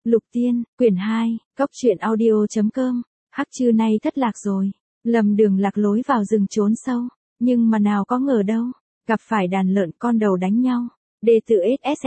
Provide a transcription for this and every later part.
Lục Tiên, quyển 2, Cốc truyện audio.com. Hắc Trư nay thất lạc rồi, lầm đường lạc lối vào rừng trốn sâu, nhưng mà nào có ngờ đâu, gặp phải đàn lợn con đầu đánh nhau. Đệ tử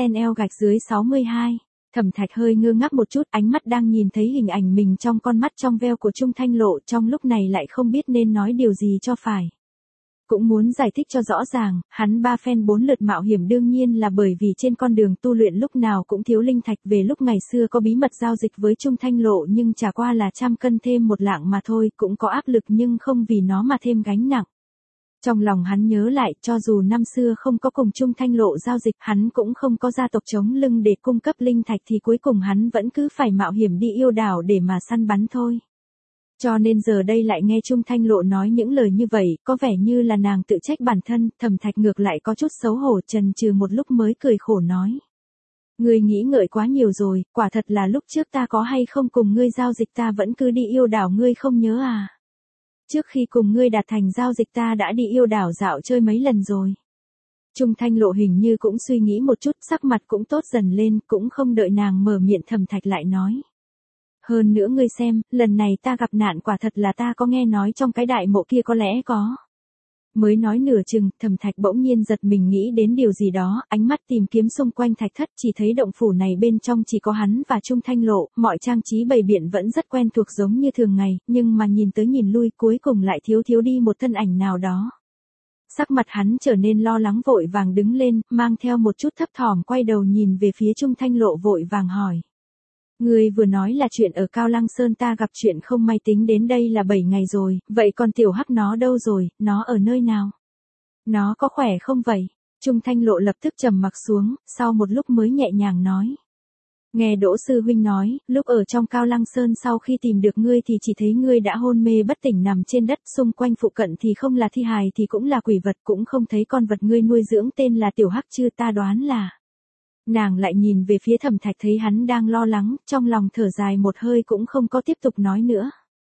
SSNL/62. Thẩm Thạch hơi ngơ ngác một chút, ánh mắt đang nhìn thấy hình ảnh mình trong con mắt trong veo của Trung Thanh Lộ, trong lúc này lại không biết nên nói điều gì cho phải. Cũng muốn giải thích cho rõ ràng, hắn 3 phen 4 lượt mạo hiểm đương nhiên là bởi vì trên con đường tu luyện lúc nào cũng thiếu linh thạch, về lúc ngày xưa có bí mật giao dịch với Trung Thanh Lộ nhưng chả qua là trăm cân thêm một lạng mà thôi, cũng có áp lực nhưng không vì nó mà thêm gánh nặng. Trong lòng hắn nhớ lại, cho dù năm xưa không có cùng Trung Thanh Lộ giao dịch, hắn cũng không có gia tộc chống lưng để cung cấp linh thạch thì cuối cùng hắn vẫn cứ phải mạo hiểm đi yêu đảo để mà săn bắn thôi. Cho nên giờ đây lại nghe Trung Thanh Lộ nói những lời như vậy, có vẻ như là nàng tự trách bản thân. Thẩm Thạch ngược lại có chút xấu hổ, chần chừ một lúc mới cười khổ nói. Ngươi nghĩ ngợi quá nhiều rồi, quả thật là lúc trước ta có hay không cùng ngươi giao dịch ta vẫn cứ đi yêu đảo, ngươi không nhớ à? Trước khi cùng ngươi đạt thành giao dịch ta đã đi yêu đảo dạo chơi mấy lần rồi. Trung Thanh Lộ hình như cũng suy nghĩ một chút, sắc mặt cũng tốt dần lên, cũng không đợi nàng mở miệng Thẩm Thạch lại nói. Hơn nữa ngươi xem, lần này ta gặp nạn quả thật là ta có nghe nói trong cái đại mộ kia có lẽ có. Mới nói nửa chừng, Thẩm Thạch bỗng nhiên giật mình nghĩ đến điều gì đó, ánh mắt tìm kiếm xung quanh thạch thất, chỉ thấy động phủ này bên trong chỉ có hắn và Trung Thanh Lộ, mọi trang trí bày biện vẫn rất quen thuộc giống như thường ngày, nhưng mà nhìn tới nhìn lui cuối cùng lại thiếu đi một thân ảnh nào đó. Sắc mặt hắn trở nên lo lắng, vội vàng đứng lên, mang theo một chút thấp thỏm quay đầu nhìn về phía Trung Thanh Lộ vội vàng hỏi. Ngươi vừa nói là chuyện ở Cao Lăng Sơn, ta gặp chuyện không may tính đến đây là 7 ngày rồi, vậy còn tiểu Hắc nó đâu rồi, nó ở nơi nào? Nó có khỏe không vậy? Trung Thanh Lộ lập tức trầm mặc xuống, sau một lúc mới nhẹ nhàng nói. Nghe Đỗ sư huynh nói, lúc ở trong Cao Lăng Sơn sau khi tìm được ngươi thì chỉ thấy ngươi đã hôn mê bất tỉnh nằm trên đất, xung quanh phụ cận thì không là thi hài thì cũng là quỷ vật, cũng không thấy con vật ngươi nuôi dưỡng tên là tiểu Hắc Trư, ta đoán là. Nàng lại nhìn về phía Thẩm Thạch thấy hắn đang lo lắng, trong lòng thở dài một hơi cũng không có tiếp tục nói nữa.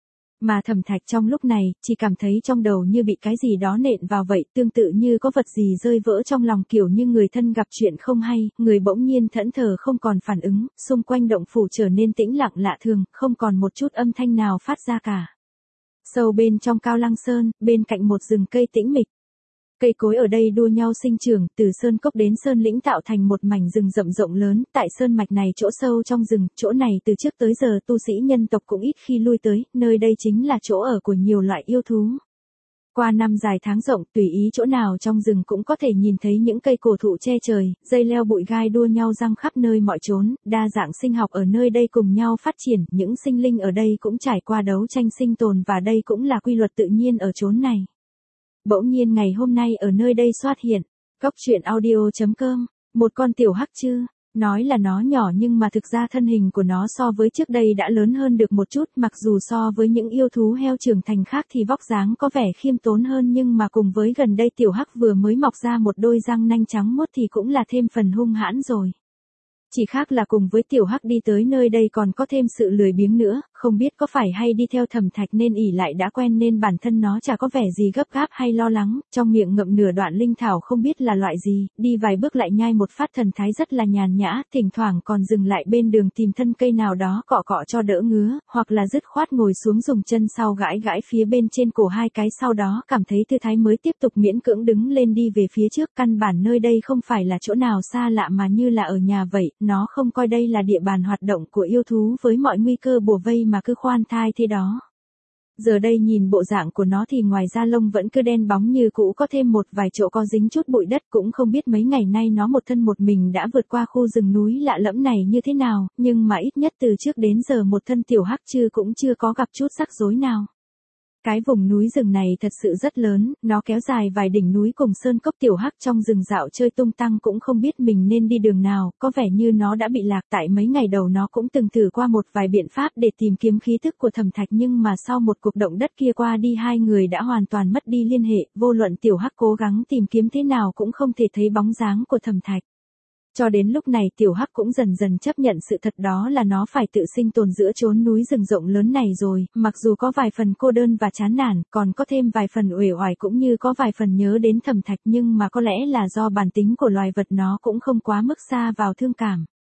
Mà Thẩm Thạch trong lúc này, chỉ cảm thấy trong đầu như bị cái gì đó nện vào vậy, tương tự như có vật gì rơi vỡ trong lòng, kiểu như người thân gặp chuyện không hay, người bỗng nhiên thẫn thờ không còn phản ứng, xung quanh động phủ trở nên tĩnh lặng lạ thường, không còn một chút âm thanh nào phát ra cả. Sâu bên trong Cao Lăng Sơn, bên cạnh một rừng cây tĩnh mịch. Cây cối ở đây đua nhau sinh trưởng, từ sơn cốc đến sơn lĩnh tạo thành một mảnh rừng rậm rộng lớn, tại sơn mạch này chỗ sâu trong rừng, chỗ này từ trước tới giờ tu sĩ nhân tộc cũng ít khi lui tới, nơi đây chính là chỗ ở của nhiều loại yêu thú. Qua năm dài tháng rộng, tùy ý chỗ nào trong rừng cũng có thể nhìn thấy những cây cổ thụ che trời, dây leo bụi gai đua nhau răng khắp nơi mọi chốn, đa dạng sinh học ở nơi đây cùng nhau phát triển, những sinh linh ở đây cũng trải qua đấu tranh sinh tồn và đây cũng là quy luật tự nhiên ở chốn này. Bỗng nhiên ngày hôm nay ở nơi đây xuất hiện, Cốc truyện audio.com, một con tiểu Hắc Trư, nói là nó nhỏ nhưng mà thực ra thân hình của nó so với trước đây đã lớn hơn được một chút, mặc dù so với những yêu thú heo trưởng thành khác thì vóc dáng có vẻ khiêm tốn hơn, nhưng mà cùng với gần đây tiểu Hắc vừa mới mọc ra một đôi răng nanh trắng muốt thì cũng là thêm phần hung hãn rồi. Chỉ khác là cùng với tiểu Hắc đi tới nơi đây còn có thêm sự lười biếng nữa, không biết có phải hay đi theo Thẩm Thạch nên ỷ lại đã quen nên bản thân nó chả có vẻ gì gấp gáp hay lo lắng, trong miệng ngậm nửa đoạn linh thảo không biết là loại gì, đi vài bước lại nhai một phát, thần thái rất là nhàn nhã, thỉnh thoảng còn dừng lại bên đường tìm thân cây nào đó cọ cọ cho đỡ ngứa, hoặc là dứt khoát ngồi xuống dùng chân sau gãi gãi phía bên trên cổ 2 cái, sau đó cảm thấy thư thái mới tiếp tục miễn cưỡng đứng lên đi về phía trước. Căn bản nơi đây không phải là chỗ nào xa lạ mà như là ở nhà vậy, nó không coi đây là địa bàn hoạt động của yêu thú với mọi nguy cơ bủa vây mà cứ khoan thai thế đó. Giờ đây nhìn bộ dạng của nó thì ngoài da lông vẫn cứ đen bóng như cũ, có thêm một vài chỗ có dính chút bụi đất, cũng không biết mấy ngày nay nó một thân một mình đã vượt qua khu rừng núi lạ lẫm này như thế nào, nhưng mà ít nhất từ trước đến giờ một thân tiểu Hắc Trư cũng chưa có gặp chút rắc rối nào. Cái vùng núi rừng này thật sự rất lớn, nó kéo dài vài đỉnh núi cùng sơn cốc, tiểu Hắc trong rừng dạo chơi tung tăng cũng không biết mình nên đi đường nào, có vẻ như nó đã bị lạc. Tại mấy ngày đầu nó cũng từng thử qua một vài biện pháp để tìm kiếm khí thức của Thẩm Thạch, nhưng mà sau một cuộc động đất kia qua đi hai người đã hoàn toàn mất đi liên hệ, vô luận tiểu Hắc cố gắng tìm kiếm thế nào cũng không thể thấy bóng dáng của Thẩm Thạch. Cho đến lúc này tiểu Hắc cũng dần dần chấp nhận sự thật đó là nó phải tự sinh tồn giữa chốn núi rừng rộng lớn này rồi, mặc dù có vài phần cô đơn và chán nản, còn có thêm vài phần uể oải cũng như có vài phần nhớ đến Thẩm Thạch, nhưng mà có lẽ là do bản tính của loài vật nó cũng không quá mức xa vào thương cảm.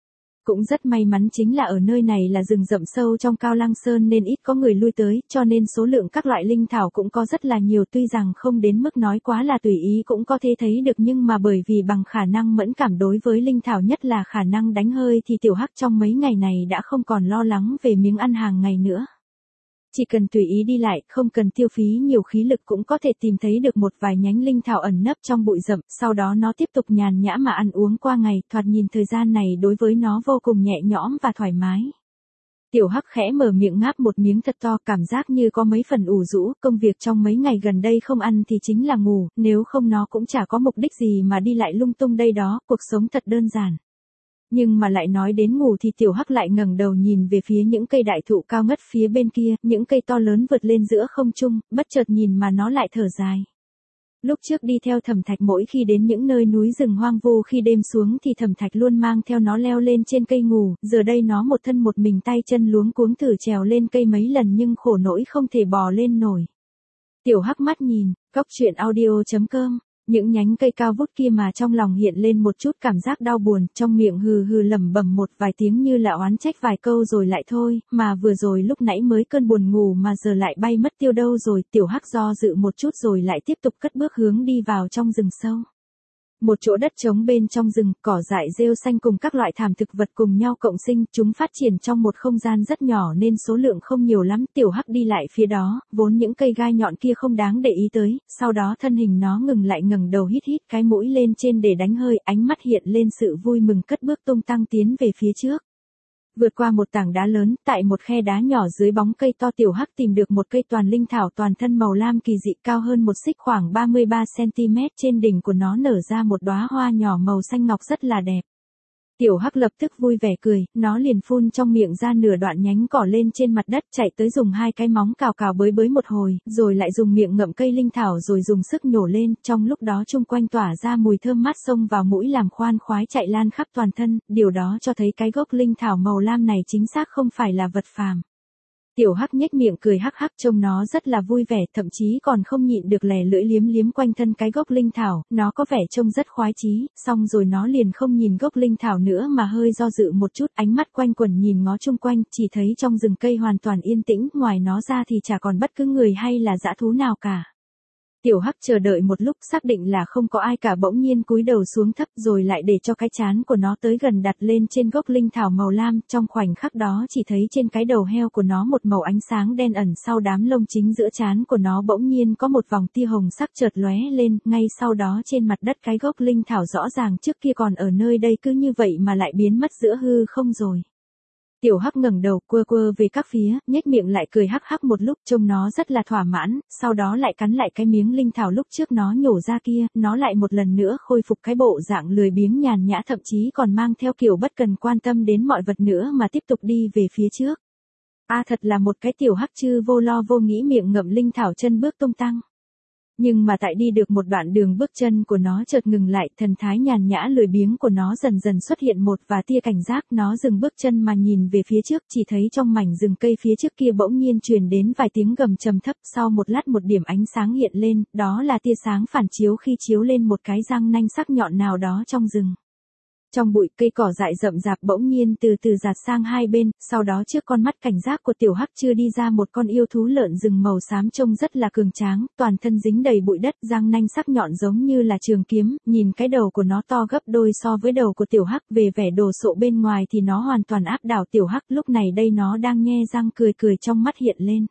Cũng rất may mắn chính là ở nơi này là rừng rậm sâu trong Cao Lăng Sơn nên ít có người lui tới, cho nên số lượng các loại linh thảo cũng có rất là nhiều, tuy rằng không đến mức nói quá là tùy ý cũng có thể thấy được, nhưng mà bởi vì bằng khả năng mẫn cảm đối với linh thảo, nhất là khả năng đánh hơi, thì Tiểu Hắc trong mấy ngày này đã không còn lo lắng về miếng ăn hàng ngày nữa. Chỉ cần tùy ý đi lại, không cần tiêu phí nhiều khí lực cũng có thể tìm thấy được một vài nhánh linh thảo ẩn nấp trong bụi rậm, sau đó nó tiếp tục nhàn nhã mà ăn uống qua ngày, thoạt nhìn thời gian này đối với nó vô cùng nhẹ nhõm và thoải mái. Tiểu Hắc khẽ mở miệng ngáp một miếng thật to, cảm giác như có mấy phần ủ rũ, công việc trong mấy ngày gần đây không ăn thì chính là ngủ, nếu không nó cũng chả có mục đích gì mà đi lại lung tung đây đó, cuộc sống thật đơn giản. Nhưng mà lại nói đến ngủ thì Tiểu Hắc lại ngẩng đầu nhìn về phía những cây đại thụ cao ngất phía bên kia, những cây to lớn vượt lên giữa không trung, bất chợt nhìn mà nó lại thở dài. Lúc trước đi theo Thẩm Thạch, mỗi khi đến những nơi núi rừng hoang vu khi đêm xuống thì Thẩm Thạch luôn mang theo nó leo lên trên cây ngủ, giờ đây nó một thân một mình tay chân luống cuống thử trèo lên cây mấy lần nhưng khổ nỗi không thể bò lên nổi. Tiểu Hắc mắt nhìn, coctruyện.audio.com. Những nhánh cây cao vút kia mà trong lòng hiện lên một chút cảm giác đau buồn, trong miệng hừ hừ lẩm bẩm một vài tiếng như là oán trách vài câu rồi lại thôi, mà vừa rồi lúc nãy mới cơn buồn ngủ mà giờ lại bay mất tiêu đâu rồi. Tiểu Hắc do dự một chút rồi lại tiếp tục cất bước hướng đi vào trong rừng sâu. Một chỗ đất trống bên trong rừng, cỏ dại rêu xanh cùng các loại thảm thực vật cùng nhau cộng sinh, chúng phát triển trong một không gian rất nhỏ nên số lượng không nhiều lắm. Tiểu Hắc đi lại phía đó, vốn những cây gai nhọn kia không đáng để ý tới, sau đó thân hình nó ngừng lại, ngẩng đầu hít hít cái mũi lên trên để đánh hơi, ánh mắt hiện lên sự vui mừng, cất bước tung tăng tiến về phía trước. Vượt qua một tảng đá lớn, tại một khe đá nhỏ dưới bóng cây to, Tiểu Hắc tìm được một cây toàn linh thảo toàn thân màu lam kỳ dị, cao hơn một xích khoảng 33 cm, trên đỉnh của nó nở ra một đóa hoa nhỏ màu xanh ngọc rất là đẹp. Tiểu Hắc lập tức vui vẻ cười, nó liền phun trong miệng ra nửa đoạn nhánh cỏ lên trên mặt đất, chạy tới dùng hai cái móng cào cào bới bới một hồi, rồi lại dùng miệng ngậm cây linh thảo rồi dùng sức nhổ lên, trong lúc đó chung quanh tỏa ra mùi thơm mát xông vào mũi làm khoan khoái chạy lan khắp toàn thân, điều đó cho thấy cái gốc linh thảo màu lam này chính xác không phải là vật phàm. Tiểu Hắc nhếch miệng cười hắc hắc, trông nó rất là vui vẻ, thậm chí còn không nhịn được lè lưỡi liếm liếm quanh thân cái gốc linh thảo, nó có vẻ trông rất khoái chí, xong rồi nó liền không nhìn gốc linh thảo nữa mà hơi do dự một chút, ánh mắt quanh quẩn nhìn ngó chung quanh, chỉ thấy trong rừng cây hoàn toàn yên tĩnh, ngoài nó ra thì chả còn bất cứ người hay là dã thú nào cả. Tiểu Hắc chờ đợi một lúc xác định là không có ai cả, bỗng nhiên cúi đầu xuống thấp rồi lại để cho cái trán của nó tới gần đặt lên trên gốc linh thảo màu lam, trong khoảnh khắc đó chỉ thấy trên cái đầu heo của nó một màu ánh sáng đen ẩn sau đám lông chính giữa trán của nó bỗng nhiên có một vòng tia hồng sắc chợt lóe lên, ngay sau đó trên mặt đất cái gốc linh thảo rõ ràng trước kia còn ở nơi đây cứ như vậy mà lại biến mất giữa hư không rồi. Tiểu Hắc ngẩng đầu quơ quơ về các phía, nhếch miệng lại cười hắc hắc một lúc, trông nó rất là thỏa mãn, sau đó lại cắn lại cái miếng linh thảo lúc trước nó nhổ ra kia, nó lại một lần nữa khôi phục cái bộ dạng lười biếng nhàn nhã, thậm chí còn mang theo kiểu bất cần quan tâm đến mọi vật nữa mà tiếp tục đi về phía trước. Thật là một cái Tiểu Hắc chư vô lo vô nghĩ, miệng ngậm linh thảo chân bước tung tăng. Nhưng mà tại đi được một đoạn đường, bước chân của nó chợt ngừng lại, thần thái nhàn nhã lười biếng của nó dần dần xuất hiện một và tia cảnh giác, nó dừng bước chân mà nhìn về phía trước, chỉ thấy trong mảnh rừng cây phía trước kia bỗng nhiên truyền đến vài tiếng gầm trầm thấp, sau một lát một điểm ánh sáng hiện lên, đó là tia sáng phản chiếu khi chiếu lên một cái răng nanh sắc nhọn nào đó trong rừng. Trong bụi cây cỏ dại rậm rạp bỗng nhiên từ từ dạt sang hai bên, sau đó trước con mắt cảnh giác của Tiểu Hắc chưa đi ra một con yêu thú lợn rừng màu xám trông rất là cường tráng, toàn thân dính đầy bụi đất, răng nanh sắc nhọn giống như là trường kiếm, nhìn cái đầu của nó to gấp đôi so với đầu của Tiểu Hắc, về vẻ đồ sộ bên ngoài thì nó hoàn toàn áp đảo Tiểu Hắc, lúc này đây nó đang nhe răng cười cười, trong mắt hiện lên.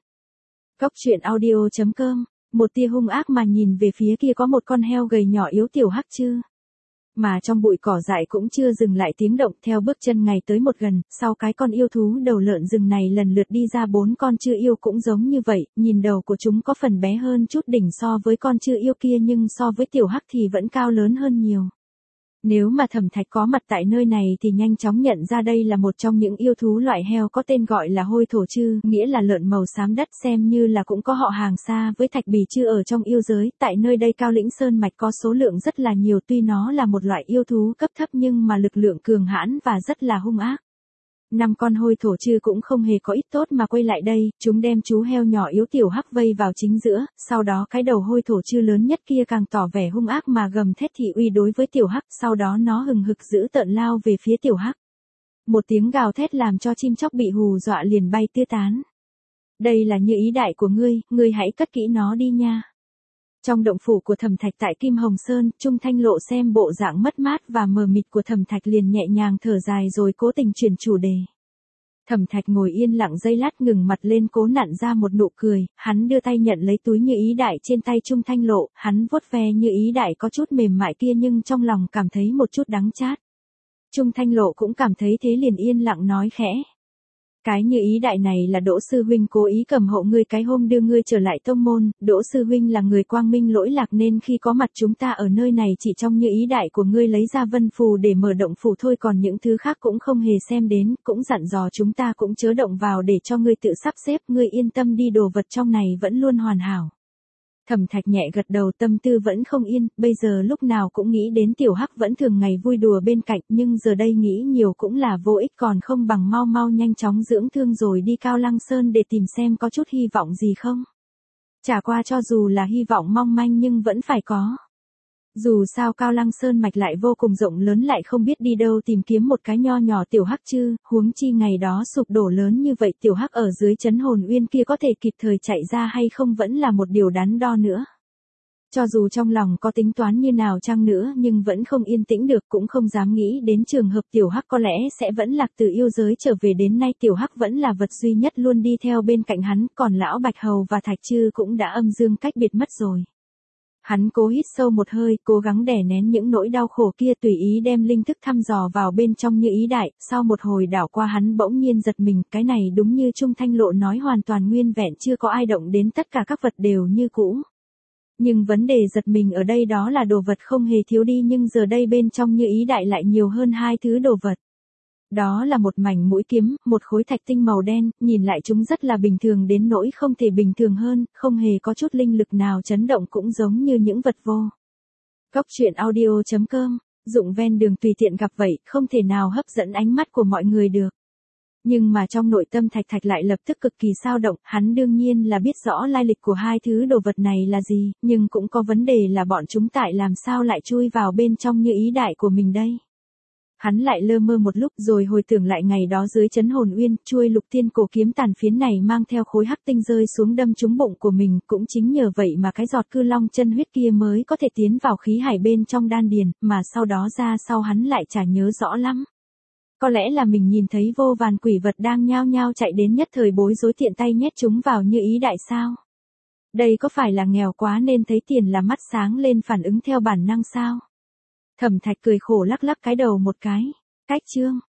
Coctruyện.audio.com, một tia hung ác mà nhìn về phía kia có một con heo gầy nhỏ yếu Tiểu Hắc chứ. Mà trong bụi cỏ dại cũng chưa dừng lại tiếng động, theo bước chân ngày tới một gần, sau cái con yêu thú đầu lợn rừng này lần lượt đi ra bốn con chư yêu cũng giống như vậy, nhìn đầu của chúng có phần bé hơn chút đỉnh so với con chư yêu kia nhưng so với Tiểu Hắc thì vẫn cao lớn hơn nhiều. Nếu mà Thẩm Thạch có mặt tại nơi này thì nhanh chóng nhận ra đây là một trong những yêu thú loại heo có tên gọi là hôi thổ chư, nghĩa là lợn màu xám đất, xem như là cũng có họ hàng xa với Thạch Bì chư ở trong yêu giới, tại nơi đây Cao Lĩnh Sơn Mạch có số lượng rất là nhiều, tuy nó là một loại yêu thú cấp thấp nhưng mà lực lượng cường hãn và rất là hung ác. 5 con hôi thổ chư cũng không hề có ít tốt mà quay lại đây, chúng đem chú heo nhỏ yếu Tiểu Hắc vây vào chính giữa, sau đó cái đầu hôi thổ chư lớn nhất kia càng tỏ vẻ hung ác mà gầm thét thị uy đối với Tiểu Hắc, sau đó nó hừng hực dữ tợn lao về phía Tiểu Hắc. Một tiếng gào thét làm cho chim chóc bị hù dọa liền bay tứ tán. Đây là như ý đại của ngươi hãy cất kỹ nó đi nha. Trong động phủ của Thẩm Thạch tại Kim Hồng Sơn, Trung Thanh Lộ xem bộ dạng mất mát và mờ mịt của Thẩm Thạch liền nhẹ nhàng thở dài rồi cố tình chuyển chủ đề. Thẩm Thạch ngồi yên lặng giây lát ngừng mặt lên cố nặn ra một nụ cười, hắn đưa tay nhận lấy túi như ý đại trên tay Trung Thanh Lộ, hắn vuốt ve như ý đại có chút mềm mại kia nhưng trong lòng cảm thấy một chút đắng chát. Trung Thanh Lộ cũng cảm thấy thế liền yên lặng nói khẽ. Cái như ý đại này là Đỗ sư huynh cố ý cầm hộ ngươi cái hôm đưa ngươi trở lại tông môn, Đỗ sư huynh là người quang minh lỗi lạc nên khi có mặt chúng ta ở nơi này chỉ trong như ý đại của ngươi lấy ra vân phù để mở động phủ thôi, còn những thứ khác cũng không hề xem đến, cũng dặn dò chúng ta cũng chớ động vào để cho ngươi tự sắp xếp, ngươi yên tâm đi, đồ vật trong này vẫn luôn hoàn hảo. Thẩm Thạch nhẹ gật đầu, tâm tư vẫn không yên, bây giờ lúc nào cũng nghĩ đến Tiểu Hắc vẫn thường ngày vui đùa bên cạnh, nhưng giờ đây nghĩ nhiều cũng là vô ích, còn không bằng mau mau nhanh chóng dưỡng thương rồi đi Cao Lăng Sơn để tìm xem có chút hy vọng gì không. Chả qua cho dù là hy vọng mong manh nhưng vẫn phải có. Dù sao Cao Lăng Sơn mạch lại vô cùng rộng lớn, lại không biết đi đâu tìm kiếm một cái nho nhỏ Tiểu Hắc chứ, huống chi ngày đó sụp đổ lớn như vậy Tiểu Hắc ở dưới trấn hồn uyên kia có thể kịp thời chạy ra hay không vẫn là một điều đắn đo nữa. Cho dù trong lòng có tính toán như nào chăng nữa nhưng vẫn không yên tĩnh được, cũng không dám nghĩ đến trường hợp Tiểu Hắc có lẽ sẽ vẫn lạc từ yêu giới trở về, đến nay Tiểu Hắc vẫn là vật duy nhất luôn đi theo bên cạnh hắn, còn lão Bạch Hầu và Thạch Trư cũng đã âm dương cách biệt mất rồi. Hắn cố hít sâu một hơi, cố gắng đè nén những nỗi đau khổ kia, tùy ý đem linh thức thăm dò vào bên trong như ý đại, sau một hồi đảo qua hắn bỗng nhiên giật mình, cái này đúng như Trung Thanh Lộ nói, hoàn toàn nguyên vẹn, chưa có ai động đến, tất cả các vật đều như cũ. Nhưng vấn đề giật mình ở đây đó là đồ vật không hề thiếu đi, nhưng giờ đây bên trong như ý đại lại nhiều hơn hai thứ đồ vật. Đó là một mảnh mũi kiếm, một khối thạch tinh màu đen, nhìn lại chúng rất là bình thường đến nỗi không thể bình thường hơn, không hề có chút linh lực nào chấn động, cũng giống như những vật vô. Góc truyện audio.com, dụng ven đường tùy tiện gặp vậy, không thể nào hấp dẫn ánh mắt của mọi người được. Nhưng mà trong nội tâm Thạch Thạch lại lập tức cực kỳ xao động, hắn đương nhiên là biết rõ lai lịch của hai thứ đồ vật này là gì, nhưng cũng có vấn đề là bọn chúng tại làm sao lại chui vào bên trong như ý đại của mình đây. Hắn lại lơ mơ một lúc rồi hồi tưởng lại ngày đó dưới trấn hồn uyên, chuôi lục thiên cổ kiếm tàn phiến này mang theo khối hắc tinh rơi xuống đâm trúng bụng của mình, cũng chính nhờ vậy mà cái giọt cư long chân huyết kia mới có thể tiến vào khí hải bên trong đan điền, mà sau đó ra sau hắn lại chả nhớ rõ lắm. Có lẽ là mình nhìn thấy vô vàn quỷ vật đang nhao nhao chạy đến, nhất thời bối rối tiện tay nhét chúng vào như ý đại sao? Đây có phải là nghèo quá nên thấy tiền là mắt sáng lên phản ứng theo bản năng sao? Thẩm Thạch cười khổ lắc lắc cái đầu một cái. Cách chương